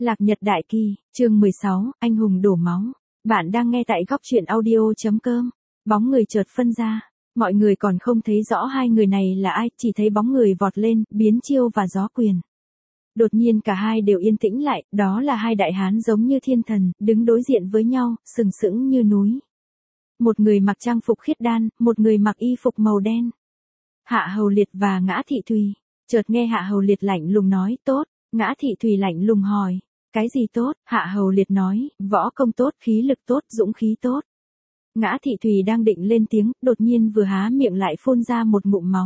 Lạc Nhật Đại Kỳ, chương 16, anh hùng đổ máu. Bạn đang nghe tại góc truyện audio.com. Bóng người chợt phân ra. Mọi người còn không thấy rõ hai người này là ai, chỉ thấy bóng người vọt lên, biến chiêu và gió quyền. Đột nhiên cả hai đều yên tĩnh lại, đó là hai đại hán giống như thiên thần, đứng đối diện với nhau, sừng sững như núi. Một người mặc trang phục khiết đan, một người mặc y phục màu đen. Hạ Hầu Liệt và Ngã Thị Thùy. Chợt nghe Hạ Hầu Liệt lạnh lùng nói, tốt. Ngã Thị Thùy lạnh lùng hỏi, cái gì tốt? Hạ Hầu Liệt nói, võ công tốt, khí lực tốt, dũng khí tốt. Ngã Thị Thùy đang định lên tiếng, đột nhiên vừa há miệng lại phun ra một ngụm máu.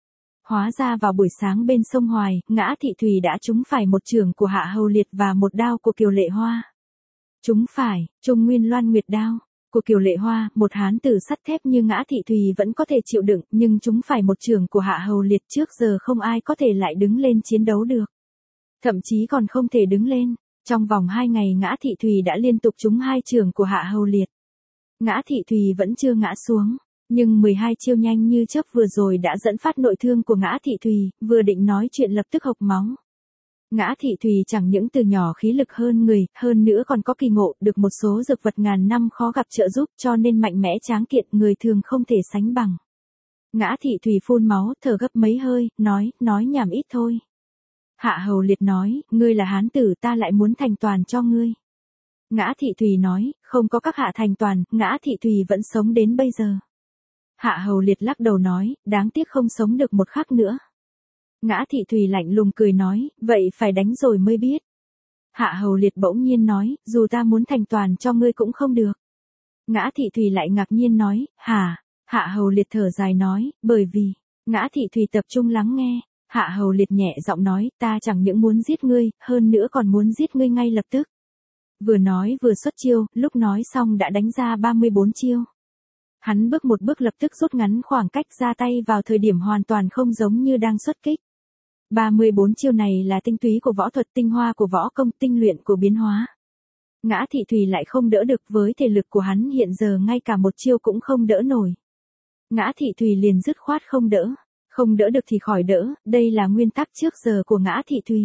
Hóa ra vào buổi sáng bên sông Hoài, Ngã Thị Thùy đã trúng phải một chưởng của Hạ Hầu Liệt và một đao của Kiều Lệ Hoa. Trúng phải, Trung Nguyên Loan Nguyệt đao của Kiều Lệ Hoa, một hán tử sắt thép như Ngã Thị Thùy vẫn có thể chịu đựng, nhưng trúng phải một chưởng của Hạ Hầu Liệt trước giờ không ai có thể lại đứng lên chiến đấu được. Thậm chí còn không thể đứng lên. Trong vòng 2 ngày Ngã Thị Thùy đã liên tục trúng 2 chưởng của Hạ Hầu Liệt. Ngã Thị Thùy vẫn chưa ngã xuống, nhưng 12 chiêu nhanh như chớp vừa rồi đã dẫn phát nội thương của Ngã Thị Thùy, vừa định nói chuyện lập tức hộc máu. Ngã Thị Thùy chẳng những từ nhỏ khí lực hơn người, hơn nữa còn có kỳ ngộ, được một số dược vật ngàn năm khó gặp trợ giúp, cho nên mạnh mẽ tráng kiện, người thường không thể sánh bằng. Ngã Thị Thùy phun máu, thở gấp mấy hơi, nói nhảm ít thôi. Hạ Hầu Liệt nói, ngươi là hán tử, ta lại muốn thành toàn cho ngươi. Ngã Thị Thùy nói, không có các hạ thành toàn, Ngã Thị Thùy vẫn sống đến bây giờ. Hạ Hầu Liệt lắc đầu nói, đáng tiếc không sống được một khắc nữa. Ngã Thị Thùy lạnh lùng cười nói, vậy phải đánh rồi mới biết. Hạ Hầu Liệt bỗng nhiên nói, dù ta muốn thành toàn cho ngươi cũng không được. Ngã Thị Thùy lại ngạc nhiên nói, hả? Hạ Hầu Liệt thở dài nói, bởi vì. Ngã Thị Thùy tập trung lắng nghe. Hạ Hầu Liệt nhẹ giọng nói, ta chẳng những muốn giết ngươi, hơn nữa còn muốn giết ngươi ngay lập tức. Vừa nói vừa xuất chiêu, lúc nói xong đã đánh ra 34 chiêu. Hắn bước một bước lập tức rút ngắn khoảng cách, ra tay vào thời điểm hoàn toàn không giống như đang xuất kích. 34 chiêu này là tinh túy của võ thuật, tinh hoa của võ công, tinh luyện của biến hóa. Ngã Thị Thùy lại không đỡ được, với thể lực của hắn hiện giờ ngay cả một chiêu cũng không đỡ nổi. Ngã Thị Thùy liền dứt khoát không đỡ. Không đỡ được thì khỏi đỡ, đây là nguyên tắc trước giờ của Ngã Thị Thùy.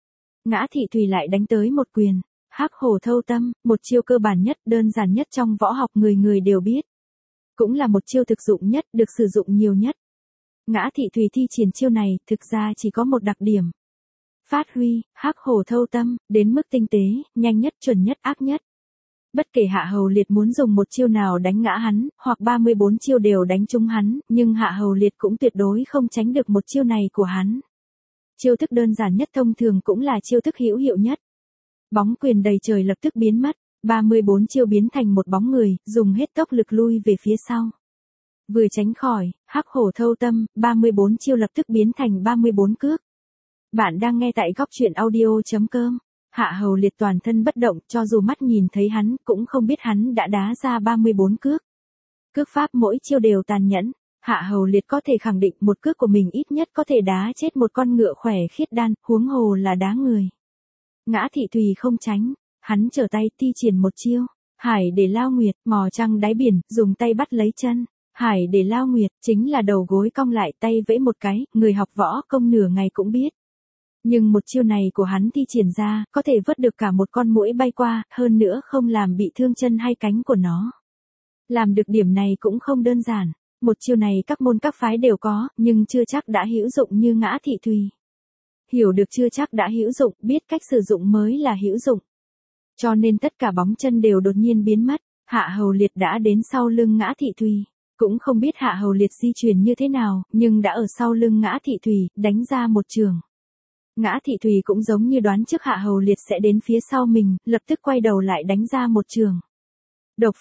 Ngã Thị Thùy lại đánh tới một quyền. Hắc Hổ Thâu Tâm, một chiêu cơ bản nhất, đơn giản nhất trong võ học, người người đều biết. Cũng là một chiêu thực dụng nhất, được sử dụng nhiều nhất. Ngã Thị Thùy thi triển chiêu này, thực ra chỉ có một đặc điểm. Phát huy, Hắc Hổ Thâu Tâm, đến mức tinh tế, nhanh nhất, chuẩn nhất, ác nhất. Bất kể Hạ Hầu Liệt muốn dùng một chiêu nào đánh ngã hắn, hoặc 34 chiêu đều đánh trúng hắn, nhưng Hạ Hầu Liệt cũng tuyệt đối không tránh được một chiêu này của hắn. Chiêu thức đơn giản nhất thông thường cũng là chiêu thức hữu hiệu nhất. Bóng quyền đầy trời lập tức biến mất, 34 chiêu biến thành một bóng người, dùng hết tốc lực lui về phía sau. Vừa tránh khỏi, Hắc Hổ Thâu Tâm, 34 chiêu lập tức biến thành 34 cước. Bạn đang nghe tại góc truyện audio.com. Hạ Hầu Liệt toàn thân bất động, cho dù mắt nhìn thấy hắn, cũng không biết hắn đã đá ra 34 cước. Cước pháp mỗi chiêu đều tàn nhẫn. Hạ Hầu Liệt có thể khẳng định một cước của mình ít nhất có thể đá chết một con ngựa khỏe khiết đan, huống hồ là đá người. Ngã Thị Thùy không tránh, hắn trở tay thi triển một chiêu. Hải để lao nguyệt, mò trăng đáy biển, dùng tay bắt lấy chân. Hải để lao nguyệt, chính là đầu gối cong lại, tay vẫy một cái, người học võ công nửa ngày cũng biết. Nhưng một chiêu này của hắn thi triển ra, có thể vớt được cả một con muỗi bay qua, hơn nữa không làm bị thương chân hay cánh của nó. Làm được điểm này cũng không đơn giản. Một chiêu này các môn các phái đều có, nhưng chưa chắc đã hữu dụng như Ngã Thị Thùy. Hiểu được chưa chắc đã hữu dụng, biết cách sử dụng mới là hữu dụng. Cho nên tất cả bóng chân đều đột nhiên biến mất. Hạ Hầu Liệt đã đến sau lưng Ngã Thị Thùy. Cũng không biết Hạ Hầu Liệt di chuyển như thế nào, nhưng đã ở sau lưng Ngã Thị Thùy, đánh ra một chưởng. Ngã Thị Thùy cũng giống như đoán trước Hạ Hầu Liệt sẽ đến phía sau mình, lập tức quay đầu lại đánh ra một chưởng. Độc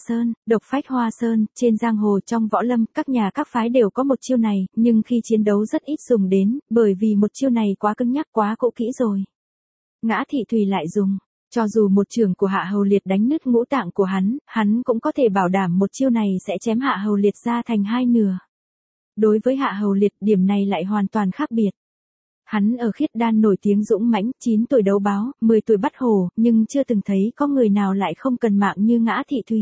phách hoa sơn, trên giang hồ trong võ lâm, các nhà các phái đều có một chiêu này, nhưng khi chiến đấu rất ít dùng đến, bởi vì một chiêu này quá cứng nhắc, quá cũ kỹ rồi. Ngã Thị Thùy lại dùng, cho dù một chưởng của Hạ Hầu Liệt đánh nứt ngũ tạng của hắn cũng có thể bảo đảm một chiêu này sẽ chém Hạ Hầu Liệt ra thành hai nửa. Đối với Hạ Hầu Liệt, điểm này lại hoàn toàn khác biệt. Hắn ở khiết đan nổi tiếng dũng mãnh, 9 tuổi đấu báo, 10 tuổi bắt hổ, nhưng chưa từng thấy có người nào lại không cần mạng như Ngã Thị Thùy.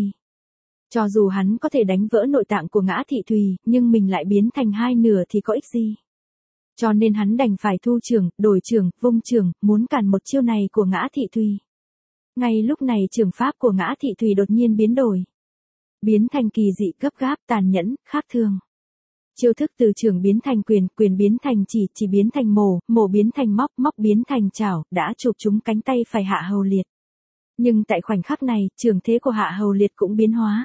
Cho dù hắn có thể đánh vỡ nội tạng của Ngã Thị Thùy, nhưng mình lại biến thành hai nửa thì có ích gì? Cho nên hắn đành phải thu trưởng, đổi trưởng, vung trưởng, muốn cản một chiêu này của Ngã Thị Thùy. Ngay lúc này trường pháp của Ngã Thị Thùy đột nhiên biến đổi. Biến thành kỳ dị gấp gáp, tàn nhẫn, khác thường. Chiêu thức từ trưởng biến thành quyền, quyền biến thành chỉ biến thành mổ, mổ biến thành móc, móc biến thành chảo, đã chụp trúng cánh tay phải Hạ Hầu Liệt. Nhưng tại khoảnh khắc này, trường thế của Hạ Hầu Liệt cũng biến hóa.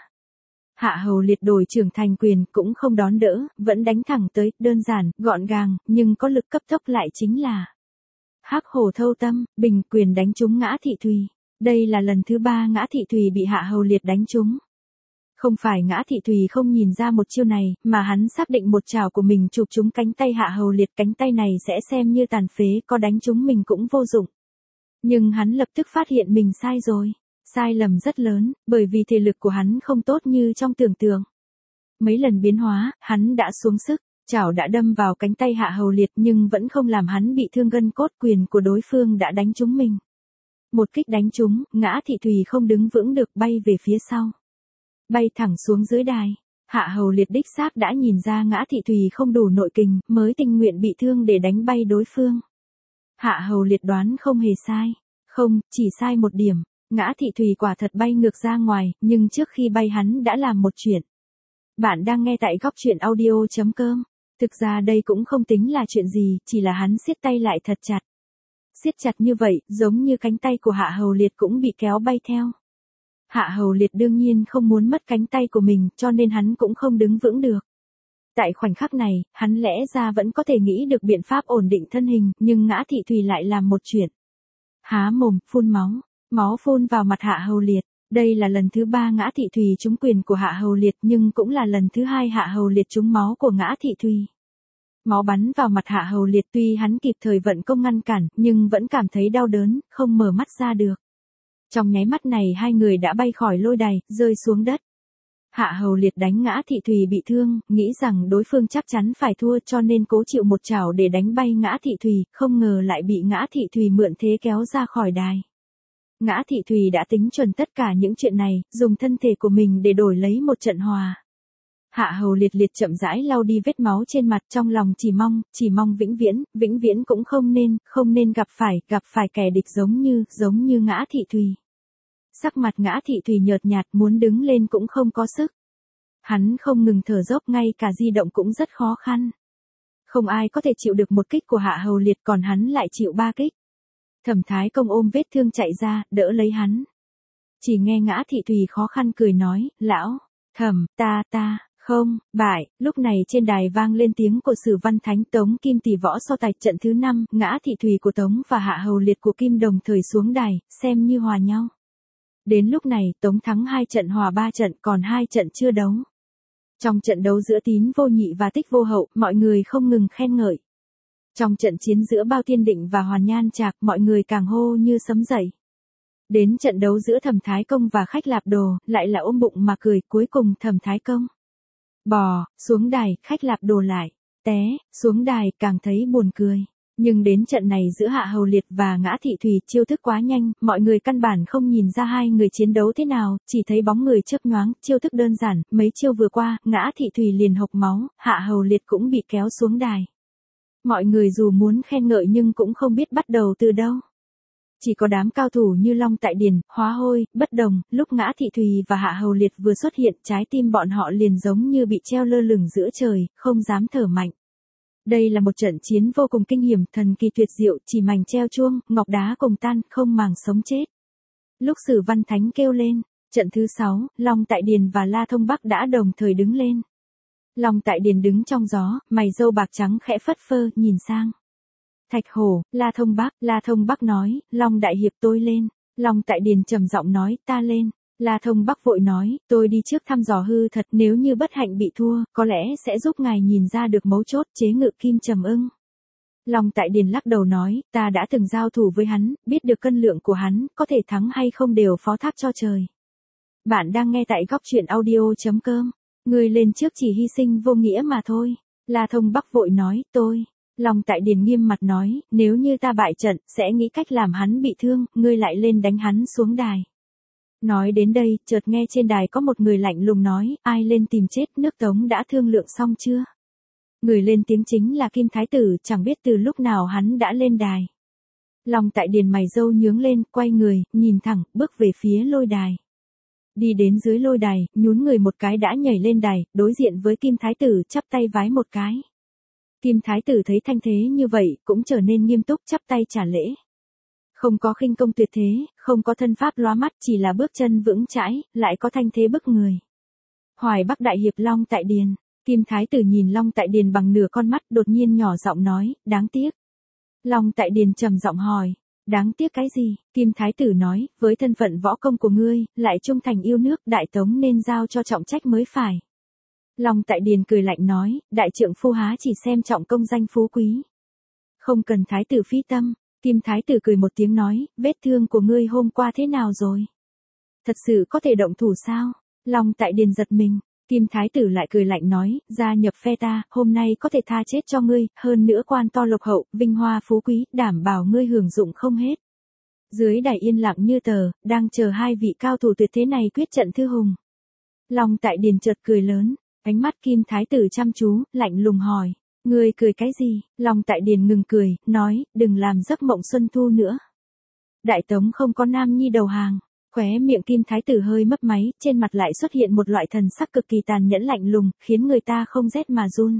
Hạ Hầu Liệt đổi trưởng thành quyền, cũng không đón đỡ, vẫn đánh thẳng tới, đơn giản, gọn gàng, nhưng có lực cấp tốc lại chính là Hắc Hổ Thâu Tâm, bình quyền đánh trúng Ngã Thị Thùy. Đây là lần thứ 3 Ngã Thị Thùy bị Hạ Hầu Liệt đánh trúng. Không phải Ngã Thị Thùy không nhìn ra một chiêu này, mà hắn xác định một chảo của mình chụp trúng cánh tay Hạ Hầu Liệt, cánh tay này sẽ xem như tàn phế, có đánh trúng mình cũng vô dụng. Nhưng hắn lập tức phát hiện mình sai rồi. Sai lầm rất lớn, bởi vì thể lực của hắn không tốt như trong tưởng tượng. Mấy lần biến hóa, hắn đã xuống sức, chảo đã đâm vào cánh tay Hạ Hầu Liệt nhưng vẫn không làm hắn bị thương gân cốt, quyền của đối phương đã đánh trúng mình. Một kích đánh trúng, Ngã Thị Thùy không đứng vững được, bay về phía sau. Bay thẳng xuống dưới đài. Hạ Hầu Liệt đích xác đã nhìn ra Ngã Thị Thùy không đủ nội kình, mới tình nguyện bị thương để đánh bay đối phương. Hạ Hầu Liệt đoán không hề sai. Không, chỉ sai một điểm. Ngã Thị Thùy quả thật bay ngược ra ngoài, nhưng trước khi bay hắn đã làm một chuyện. Bạn đang nghe tại góc truyện audio.com. Thực ra đây cũng không tính là chuyện gì, chỉ là hắn siết tay lại thật chặt. Siết chặt như vậy, giống như cánh tay của Hạ Hầu Liệt cũng bị kéo bay theo. Hạ Hầu Liệt đương nhiên không muốn mất cánh tay của mình, cho nên hắn cũng không đứng vững được. Tại khoảnh khắc này, hắn lẽ ra vẫn có thể nghĩ được biện pháp ổn định thân hình, nhưng Ngã Thị Thùy lại làm một chuyện. Há mồm, phun máu. Máu phun vào mặt Hạ Hầu Liệt. Đây là lần thứ 3 Ngã Thị Thùy trúng quyền của Hạ Hầu Liệt, nhưng cũng là lần thứ 2 Hạ Hầu Liệt trúng máu của Ngã Thị Thùy. Máu bắn vào mặt Hạ Hầu Liệt, tuy hắn kịp thời vận công ngăn cản, nhưng vẫn cảm thấy đau đớn, không mở mắt ra được. Trong nháy mắt này hai người đã bay khỏi lôi đài, rơi xuống đất. Hạ Hầu Liệt đánh Ngã Thị Thùy bị thương, nghĩ rằng đối phương chắc chắn phải thua, cho nên cố chịu một chảo để đánh bay Ngã Thị Thùy, không ngờ lại bị Ngã Thị Thùy mượn thế kéo ra khỏi đài. Ngã Thị Thùy đã tính chuẩn tất cả những chuyện này, dùng thân thể của mình để đổi lấy một trận hòa. Hạ Hầu Liệt chậm rãi lau đi vết máu trên mặt, trong lòng chỉ mong vĩnh viễn cũng không nên gặp phải kẻ địch giống như Ngã Thị Thùy. Sắc mặt Ngã Thị Thùy nhợt nhạt, muốn đứng lên cũng không có sức. Hắn không ngừng thở dốc, ngay cả di động cũng rất khó khăn. Không ai có thể chịu được một kích của Hạ Hầu Liệt, còn hắn lại chịu 3 kích. Thẩm Thái Công ôm vết thương chạy ra, đỡ lấy hắn. Chỉ nghe Ngã Thị Thùy khó khăn cười nói, lão, Thẩm, ta, không, bại. Lúc này trên đài vang lên tiếng của Sử Văn Thánh, Tống Kim tỷ võ so tài trận thứ 5, Ngã Thị Thùy của Tống và Hạ Hầu Liệt của Kim đồng thời xuống đài, xem như hòa nhau. Đến lúc này, Tống thắng 2 trận, hòa 3 trận, còn 2 trận chưa đấu. Trong trận đấu giữa Tín Vô Nhị và Tích Vô Hậu, mọi người không ngừng khen ngợi. Trong trận chiến giữa Bao Tiên Định và Hoàn Nhan Trạc, mọi người càng hô như sấm dậy. Đến trận đấu giữa Thẩm Thái Công và Khách Lạp Đồ, lại là ôm bụng mà cười, cuối cùng Thẩm Thái Công bò xuống đài, Khách Lạp Đồ lại té xuống đài, càng thấy buồn cười. Nhưng đến trận này giữa Hạ Hầu Liệt và Ngã Thị Thùy, chiêu thức quá nhanh, mọi người căn bản không nhìn ra hai người chiến đấu thế nào, chỉ thấy bóng người chớp nhoáng, chiêu thức đơn giản, mấy chiêu vừa qua, Ngã Thị Thùy liền hộc máu, Hạ Hầu Liệt cũng bị kéo xuống đài. Mọi người dù muốn khen ngợi nhưng cũng không biết bắt đầu từ đâu. Chỉ có đám cao thủ như Long Tại Điền, Hóa Hôi, Bất Đồng, lúc Ngã Thị Thùy và Hạ Hầu Liệt vừa xuất hiện, trái tim bọn họ liền giống như bị treo lơ lửng giữa trời, không dám thở mạnh. Đây là một trận chiến vô cùng kinh hiểm, thần kỳ tuyệt diệu, chỉ mảnh treo chuông, ngọc đá cùng tan, không màng sống chết. Lúc Sử Văn Thánh kêu lên, trận thứ 6, Long Tại Điền và La Thông Bắc đã đồng thời đứng lên. Long Tại Điền đứng trong gió, mày râu bạc trắng khẽ phất phơ, nhìn sang Thạch Hổ, La Thông Bắc nói, Long Đại Hiệp tôi lên. Long Tại Điền trầm giọng nói, ta lên. La Thông Bắc vội nói, tôi đi trước thăm dò hư thật, nếu như bất hạnh bị thua, có lẽ sẽ giúp ngài nhìn ra được mấu chốt, chế ngự Kim Trầm Ưng. Long Tại Điền lắc đầu nói, ta đã từng giao thủ với hắn, biết được cân lượng của hắn, có thể thắng hay không đều phó thác cho trời. Bạn đang nghe tại góc truyện audio.com. Người lên trước chỉ hy sinh vô nghĩa mà thôi. La Thông Bắc vội nói, tôi. Long Tại Điền nghiêm mặt nói, nếu như ta bại trận, sẽ nghĩ cách làm hắn bị thương, ngươi lại lên đánh hắn xuống đài. Nói đến đây, chợt nghe trên đài có một người lạnh lùng nói, ai lên tìm chết, nước Tống đã thương lượng xong chưa? Người lên tiếng chính là Kim Thái Tử, chẳng biết từ lúc nào hắn đã lên đài. Long Tại Điền mày râu nhướng lên, quay người, nhìn thẳng, bước về phía lôi đài. Đi đến dưới lôi đài, nhún người một cái đã nhảy lên đài, đối diện với Kim Thái Tử chắp tay vái một cái. Kim Thái Tử thấy thanh thế như vậy, cũng trở nên nghiêm túc chắp tay trả lễ. Không có khinh công tuyệt thế, không có thân pháp lóa mắt, chỉ là bước chân vững chãi, lại có thanh thế bức người. Hoài Bắc Đại Hiệp Long Tại Điền. Kim Thái Tử nhìn Long Tại Điền bằng nửa con mắt, đột nhiên nhỏ giọng nói, đáng tiếc. Long Tại Điền trầm giọng hỏi, đáng tiếc cái gì? Kim Thái Tử nói, với thân phận võ công của ngươi, lại trung thành yêu nước, Đại Tống nên giao cho trọng trách mới phải. Long Tại Điền cười lạnh nói, đại trượng phu há chỉ xem trọng công danh phú quý. Không cần Thái Tử phí tâm. Kim Thái Tử cười một tiếng nói, vết thương của ngươi hôm qua thế nào rồi? Thật sự có thể động thủ sao? Long Tại Điền giật mình. Kim Thái Tử lại cười lạnh nói, gia nhập phe ta, hôm nay có thể tha chết cho ngươi, hơn nữa quan to lộc hậu, vinh hoa phú quý, đảm bảo ngươi hưởng dụng không hết. Dưới đài yên lặng như tờ, đang chờ hai vị cao thủ tuyệt thế này quyết trận thư hùng. Long Tại Điền chợt cười lớn, ánh mắt Kim Thái Tử chăm chú, lạnh lùng hỏi, ngươi cười cái gì? Long Tại Điền ngừng cười, nói, đừng làm giấc mộng xuân thu nữa. Đại Tống không có nam nhi đầu hàng. Khóe miệng Kim Thái Tử hơi mấp máy, trên mặt lại xuất hiện một loại thần sắc cực kỳ tàn nhẫn lạnh lùng, khiến người ta không rét mà run.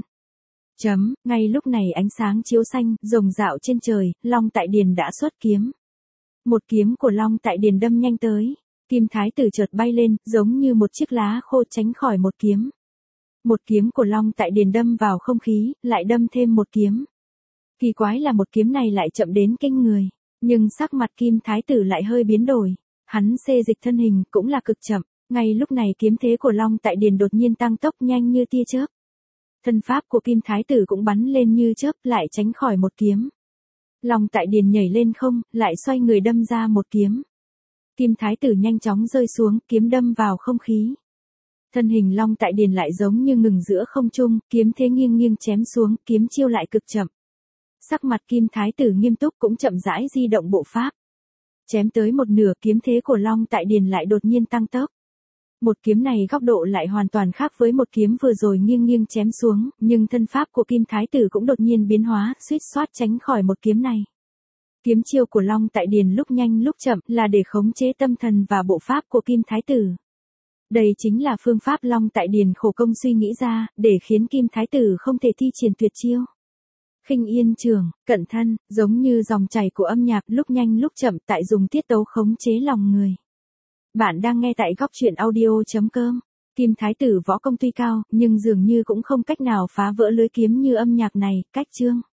Ngay lúc này ánh sáng chiếu xanh, rồng rạo trên trời, Long Tại Điền đã xuất kiếm. Một kiếm của Long Tại Điền đâm nhanh tới. Kim Thái Tử chợt bay lên, giống như một chiếc lá khô tránh khỏi một kiếm. Một kiếm của Long Tại Điền đâm vào không khí, lại đâm thêm một kiếm. Kỳ quái là một kiếm này lại chậm đến kinh người, nhưng sắc mặt Kim Thái Tử lại hơi biến đổi. Hắn xê dịch thân hình cũng là cực chậm, ngay lúc này kiếm thế của Long Tại Điền đột nhiên tăng tốc nhanh như tia chớp. Thân pháp của Kim Thái Tử cũng bắn lên như chớp, lại tránh khỏi một kiếm. Long Tại Điền nhảy lên không, lại xoay người đâm ra một kiếm. Kim Thái Tử nhanh chóng rơi xuống, kiếm đâm vào không khí. Thân hình Long Tại Điền lại giống như ngừng giữa không trung, kiếm thế nghiêng nghiêng chém xuống, kiếm chiêu lại cực chậm. Sắc mặt Kim Thái Tử nghiêm túc cũng chậm rãi di động bộ pháp. Chém tới một nửa, kiếm thế của Long Tại Điền lại đột nhiên tăng tốc. Một kiếm này góc độ lại hoàn toàn khác với một kiếm vừa rồi nghiêng nghiêng chém xuống, nhưng thân pháp của Kim Thái Tử cũng đột nhiên biến hóa, suýt soát tránh khỏi một kiếm này. Kiếm chiêu của Long Tại Điền lúc nhanh lúc chậm là để khống chế tâm thần và bộ pháp của Kim Thái Tử. Đây chính là phương pháp Long Tại Điền khổ công suy nghĩ ra, để khiến Kim Thái Tử không thể thi triển tuyệt chiêu. Khinh Yên Trường, cận thân, giống như dòng chảy của âm nhạc lúc nhanh lúc chậm tại dùng tiết tấu khống chế lòng người. Bạn đang nghe tại góc truyện audio.com. Kim Thái Tử võ công tuy cao, nhưng dường như cũng không cách nào phá vỡ lưới kiếm như âm nhạc này, cách chương.